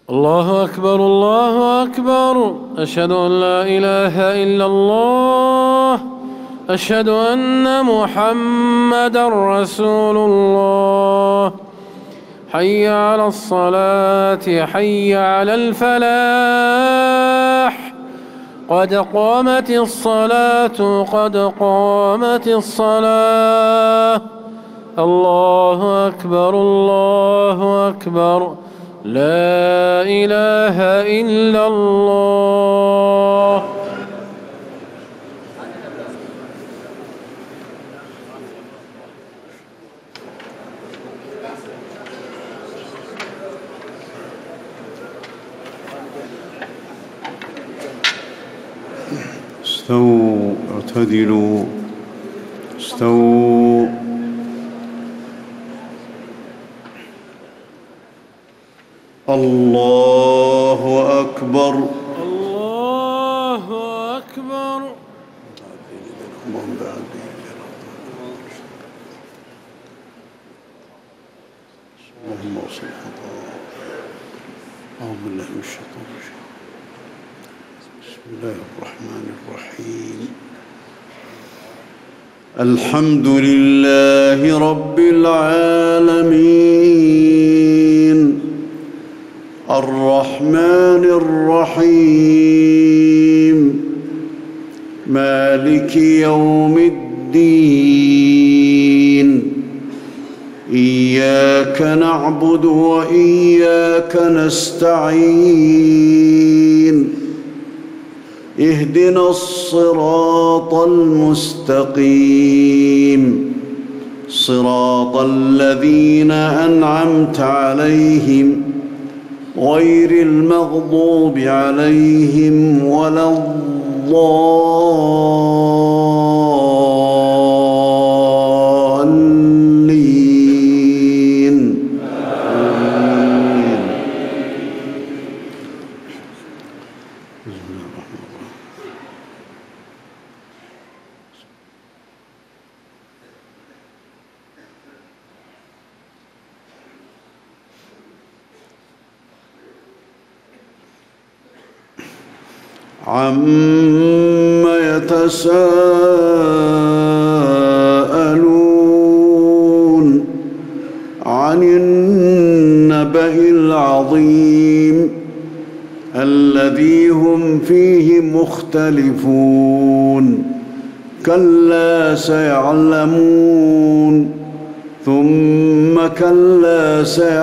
الله أكبر الله أكبر. أشهد أن لا إله إلا الله. أشهد أن محمدًا رسول الله. حي على الصلاة حي على الفلاح. قد قامت الصلاة قد قامت الصلاة. الله أكبر الله أكبر. لا إله إلا الله. استووا اعتدلوا استووا. الله أكبر الله أكبر. اللهم صل أعوذ بالله من الشيطان الرجيم. بسم الله الرحمن الرحيم. الحمد لله رب العالمين الرحمن الرحيم مالك يوم الدين. إياك نعبد وإياك نستعين. اهدنا الصراط المستقيم صراط الذين أنعمت عليهم غير المغضوب عليهم ولا الضالين. آمين. عَمَّ يتساءلون عن النبأ العظيم الذي هم فيه مختلفون. كلا سيعلمون ثم كلا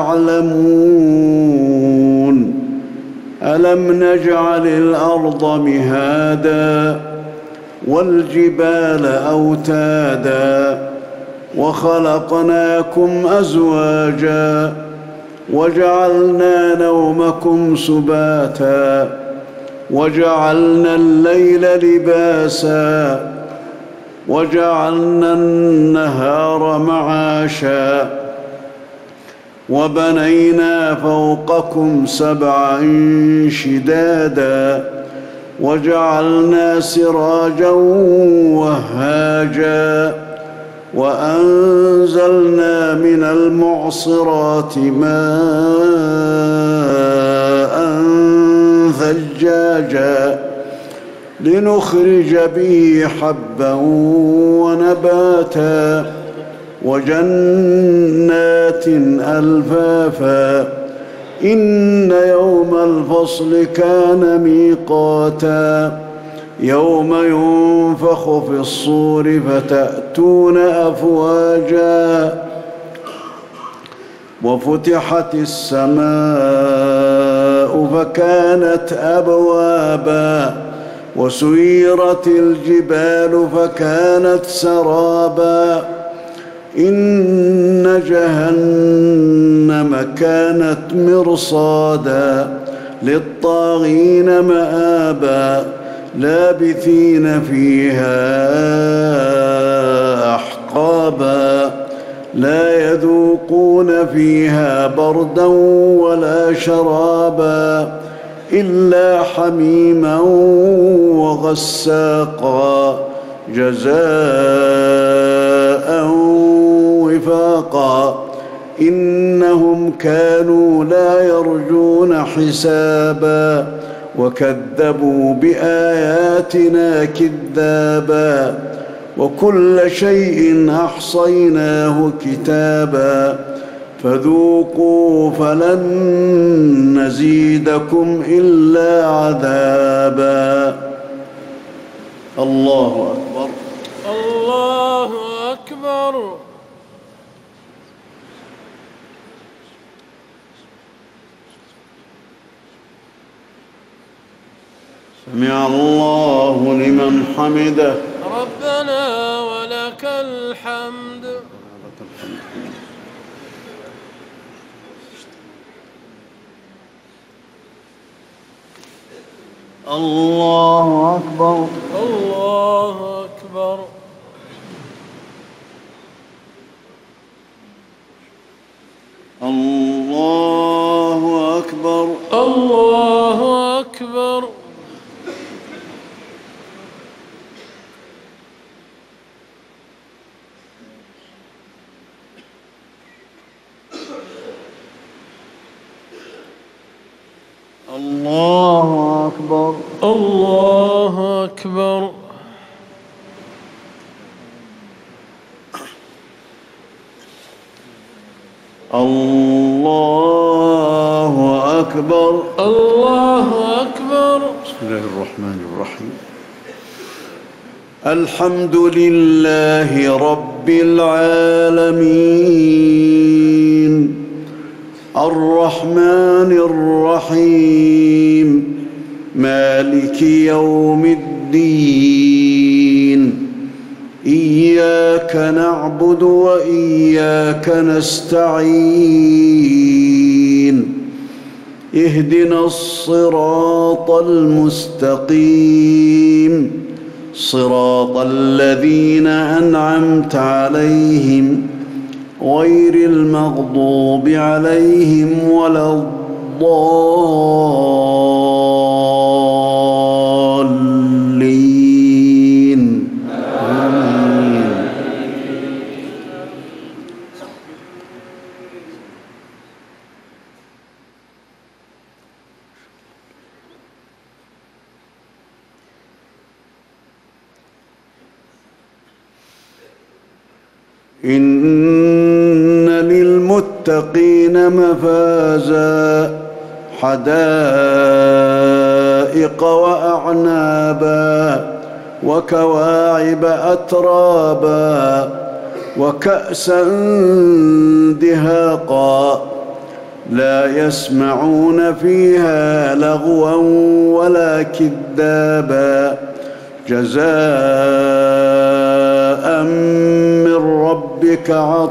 سيعلمون. ألم نجعل الأرض مهادا والجبال أوتادا وخلقناكم أزواجا وجعلنا نومكم سباتا وجعلنا الليل لباسا وجعلنا النهار معاشا وبنينا فوقكم سبعا شدادا وجعلنا سراجا وهاجا وأنزلنا من المعصرات ماء ثجاجا لنخرج به حبا ونباتا وجنات ألفافا. إن يوم الفصل كان ميقاتا يوم ينفخ في الصور فتأتون أفواجا وفتحت السماء فكانت أبوابا وسيرت الجبال فكانت سرابا. إن جهنم كانت مرصادا للطاغين مآبا لابثين فيها أحقابا لا يذوقون فيها بردا ولا شرابا إلا حميما وغساقا جزاء وفاقا. إنهم كانوا لا يرجون حسابا وكذبوا بآياتنا كذابا وكل شيء أحصيناه كتابا فذوقوا فلن نزيدكم إلا عذابا. الله أكبر. الله أكبر. سمع الله لمن حمده. ربنا ولك الحمد. الله أكبر. الله أكبر. الله أكبر. الله أكبر. الله أكبر. الله أكبر. الله أكبر. الله أكبر. بسم الله الرحمن الرحيم. الحمد لله رب العالمين الرحمن الرحيم مالك يوم الدين إياك نعبد وإياك نستعين اهدنا الصراط المستقيم صراط الذين أنعمت عليهم غير المغضوب عليهم ولا الضالين. آمين. إن للمتقين مفازا حدائق وأعنابا وكواعب أترابا وكأسا دهاقا لا يسمعون فيها لغوا ولا كذابا جزاء من ربك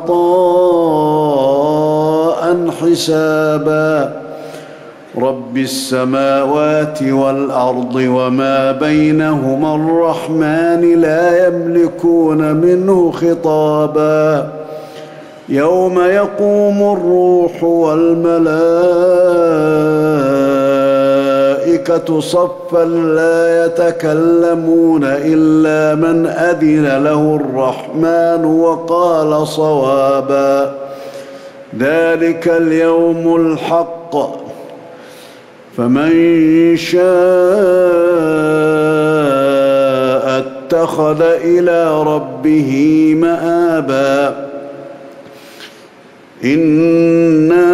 عطاء حسابا رب السماوات والأرض وما بينهما الرحمن لا يملكون منه خطابا يوم يقوم الروح والملائكة صفا لا يتكلمون إلا من أذن له الرحمن وقال صوابا ذلك اليوم الحق فمن شاء اتخذ إلى ربه مآبا إنا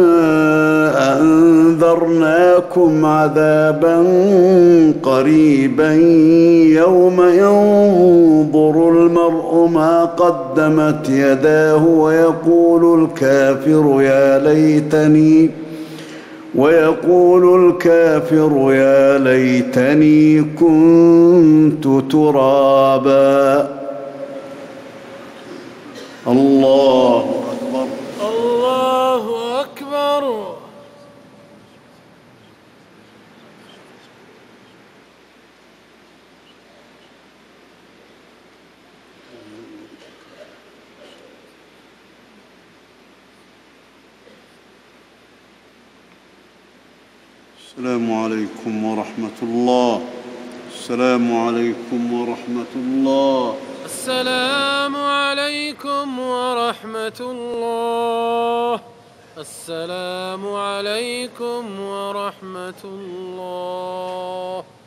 أنذرناكم عذابا قريبا يوم ينظر المرء ما قدمت يداه ويقول الكافر يا ليتني كنت ترابا. الله أكبر. الله أكبر. السلام عليكم ورحمة الله. السلام عليكم ورحمة الله. السلام عليكم ورحمة الله. السلام عليكم ورحمة الله.